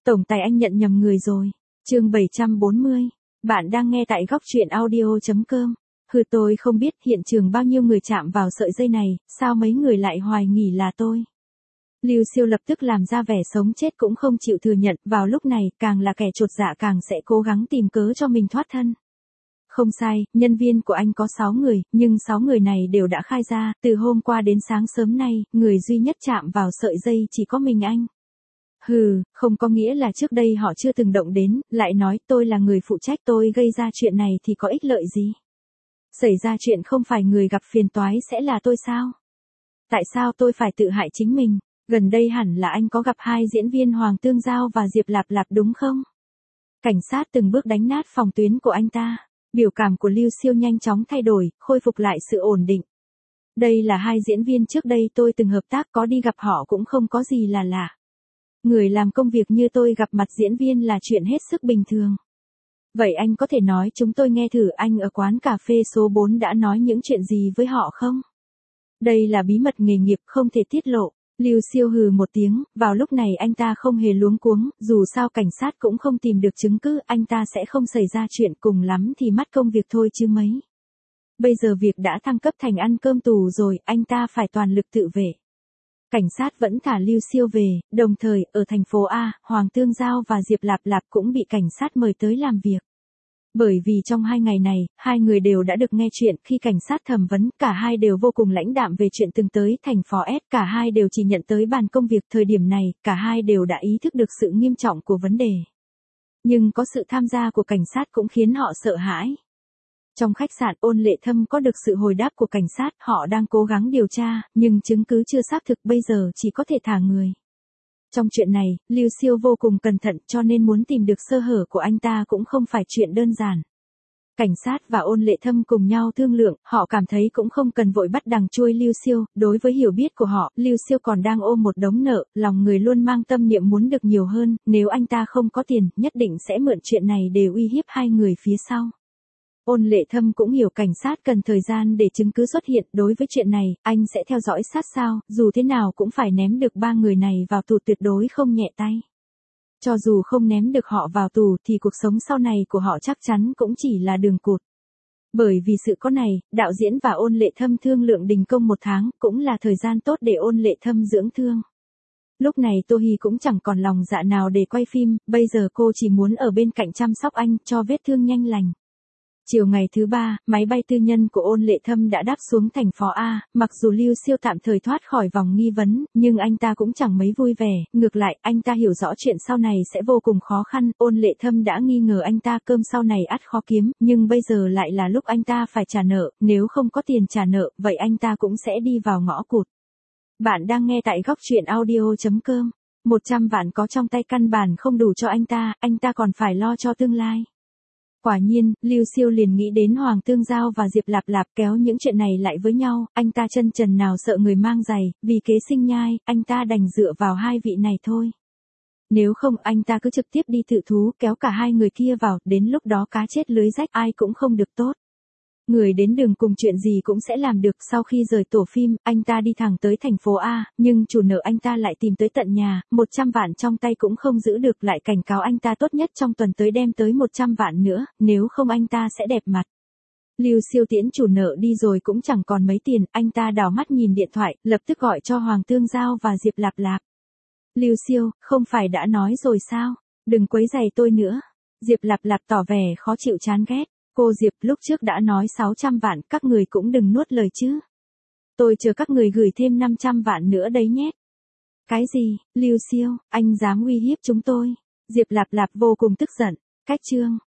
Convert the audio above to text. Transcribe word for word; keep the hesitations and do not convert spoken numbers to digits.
Tổng tài anh nhận nhầm người rồi. Chương bảy trăm bốn mươi. Bạn đang nghe tại góc truyện audio chấm com. Hừ, tôi không biết hiện trường bao nhiêu người chạm vào sợi dây này, sao mấy người lại hoài nghi là tôi. Lưu Siêu lập tức làm ra vẻ sống chết cũng không chịu thừa nhận, vào lúc này, càng là kẻ chột dạ càng sẽ cố gắng tìm cớ cho mình thoát thân. Không sai, nhân viên của anh có sáu người, nhưng sáu người này đều đã khai ra, từ hôm qua đến sáng sớm nay, người duy nhất chạm vào sợi dây chỉ có mình anh. Hừ, không có nghĩa là trước đây họ chưa từng động đến, lại nói tôi là người phụ trách, tôi gây ra chuyện này thì có ích lợi gì? Xảy ra chuyện không phải người gặp phiền toái sẽ là tôi sao? Tại sao tôi phải tự hại chính mình? Gần đây hẳn là anh có gặp hai diễn viên Hoàng Tương Giao và Diệp Lạp Lạp đúng không? Cảnh sát từng bước đánh nát phòng tuyến của anh ta. Biểu cảm của Lưu Siêu nhanh chóng thay đổi, khôi phục lại sự ổn định. Đây là hai diễn viên trước đây tôi từng hợp tác, có đi gặp họ cũng không có gì là lạ. Người làm công việc như tôi gặp mặt diễn viên là chuyện hết sức bình thường. Vậy anh có thể nói chúng tôi nghe thử anh ở quán cà phê số bốn đã nói những chuyện gì với họ không? Đây là bí mật nghề nghiệp không thể tiết lộ. Lưu Siêu hừ một tiếng, vào lúc này anh ta không hề luống cuống, dù sao cảnh sát cũng không tìm được chứng cứ, anh ta sẽ không xảy ra chuyện, cùng lắm thì mất công việc thôi chứ mấy. Bây giờ việc đã thăng cấp thành ăn cơm tù rồi, anh ta phải toàn lực tự vệ. Cảnh sát vẫn thả Lưu Siêu về, đồng thời, ở thành phố A, Hoàng Tương Giao và Diệp Lạp Lạp cũng bị cảnh sát mời tới làm việc. Bởi vì trong hai ngày này, hai người đều đã được nghe chuyện, khi cảnh sát thẩm vấn, cả hai đều vô cùng lãnh đạm về chuyện từng tới thành phố S, cả hai đều chỉ nhận tới bàn công việc, thời điểm này, cả hai đều đã ý thức được sự nghiêm trọng của vấn đề. Nhưng có sự tham gia của cảnh sát cũng khiến họ sợ hãi. Trong khách sạn, Ôn Lệ Thâm có được sự hồi đáp của cảnh sát, họ đang cố gắng điều tra, nhưng chứng cứ chưa xác thực, bây giờ chỉ có thể thả người. Trong chuyện này, Lưu Siêu vô cùng cẩn thận cho nên muốn tìm được sơ hở của anh ta cũng không phải chuyện đơn giản. Cảnh sát và Ôn Lệ Thâm cùng nhau thương lượng, họ cảm thấy cũng không cần vội bắt đằng chui Lưu Siêu, đối với hiểu biết của họ, Lưu Siêu còn đang ôm một đống nợ, lòng người luôn mang tâm niệm muốn được nhiều hơn, nếu anh ta không có tiền, nhất định sẽ mượn chuyện này để uy hiếp hai người phía sau. Ôn Lệ Thâm cũng hiểu cảnh sát cần thời gian để chứng cứ xuất hiện, đối với chuyện này, anh sẽ theo dõi sát sao, dù thế nào cũng phải ném được ba người này vào tù, tuyệt đối không nhẹ tay. Cho dù không ném được họ vào tù thì cuộc sống sau này của họ chắc chắn cũng chỉ là đường cụt. Bởi vì sự có này, đạo diễn và Ôn Lệ Thâm thương lượng đình công một tháng, cũng là thời gian tốt để Ôn Lệ Thâm dưỡng thương. Lúc này Tô Hi cũng chẳng còn lòng dạ nào để quay phim, bây giờ cô chỉ muốn ở bên cạnh chăm sóc anh, cho vết thương nhanh lành. Chiều ngày thứ ba, máy bay tư nhân của Ôn Lệ Thâm đã đáp xuống thành phố A, mặc dù Lưu Siêu tạm thời thoát khỏi vòng nghi vấn, nhưng anh ta cũng chẳng mấy vui vẻ, ngược lại, anh ta hiểu rõ chuyện sau này sẽ vô cùng khó khăn, Ôn Lệ Thâm đã nghi ngờ anh ta cơm sau này ắt khó kiếm, nhưng bây giờ lại là lúc anh ta phải trả nợ, nếu không có tiền trả nợ, vậy anh ta cũng sẽ đi vào ngõ cụt. Bạn đang nghe tại góc truyện audio chấm com, một trăm vạn có trong tay căn bản không đủ cho anh ta, anh ta còn phải lo cho tương lai. Quả nhiên, Lưu Siêu liền nghĩ đến Hoàng Tương Giao và Diệp Lạp Lạp, kéo những chuyện này lại với nhau, anh ta chân trần nào sợ người mang giày, vì kế sinh nhai, anh ta đành dựa vào hai vị này thôi. Nếu không anh ta cứ trực tiếp đi tự thú, kéo cả hai người kia vào, đến lúc đó cá chết lưới rách, ai cũng không được tốt. Người đến đường cùng chuyện gì cũng sẽ làm được, sau khi rời tổ phim, anh ta đi thẳng tới thành phố A, nhưng chủ nợ anh ta lại tìm tới tận nhà, một trăm vạn trong tay cũng không giữ được, lại cảnh cáo anh ta tốt nhất trong tuần tới đem tới một trăm vạn nữa, nếu không anh ta sẽ đẹp mặt. Lưu Siêu tiễn chủ nợ đi rồi cũng chẳng còn mấy tiền, anh ta đảo mắt nhìn điện thoại, lập tức gọi cho Hoàng Tương Giao và Diệp Lạp Lạp. Lưu Siêu, không phải đã nói rồi sao, đừng quấy rầy tôi nữa. Diệp Lạp Lạp tỏ vẻ khó chịu chán ghét. Cô Diệp, lúc trước đã nói sáu trăm vạn, các người cũng đừng nuốt lời chứ. Tôi chờ các người gửi thêm năm trăm vạn nữa đấy nhé. Cái gì, Lưu Siêu, anh dám uy hiếp chúng tôi? Diệp Lạp Lạp vô cùng tức giận. Cách chương.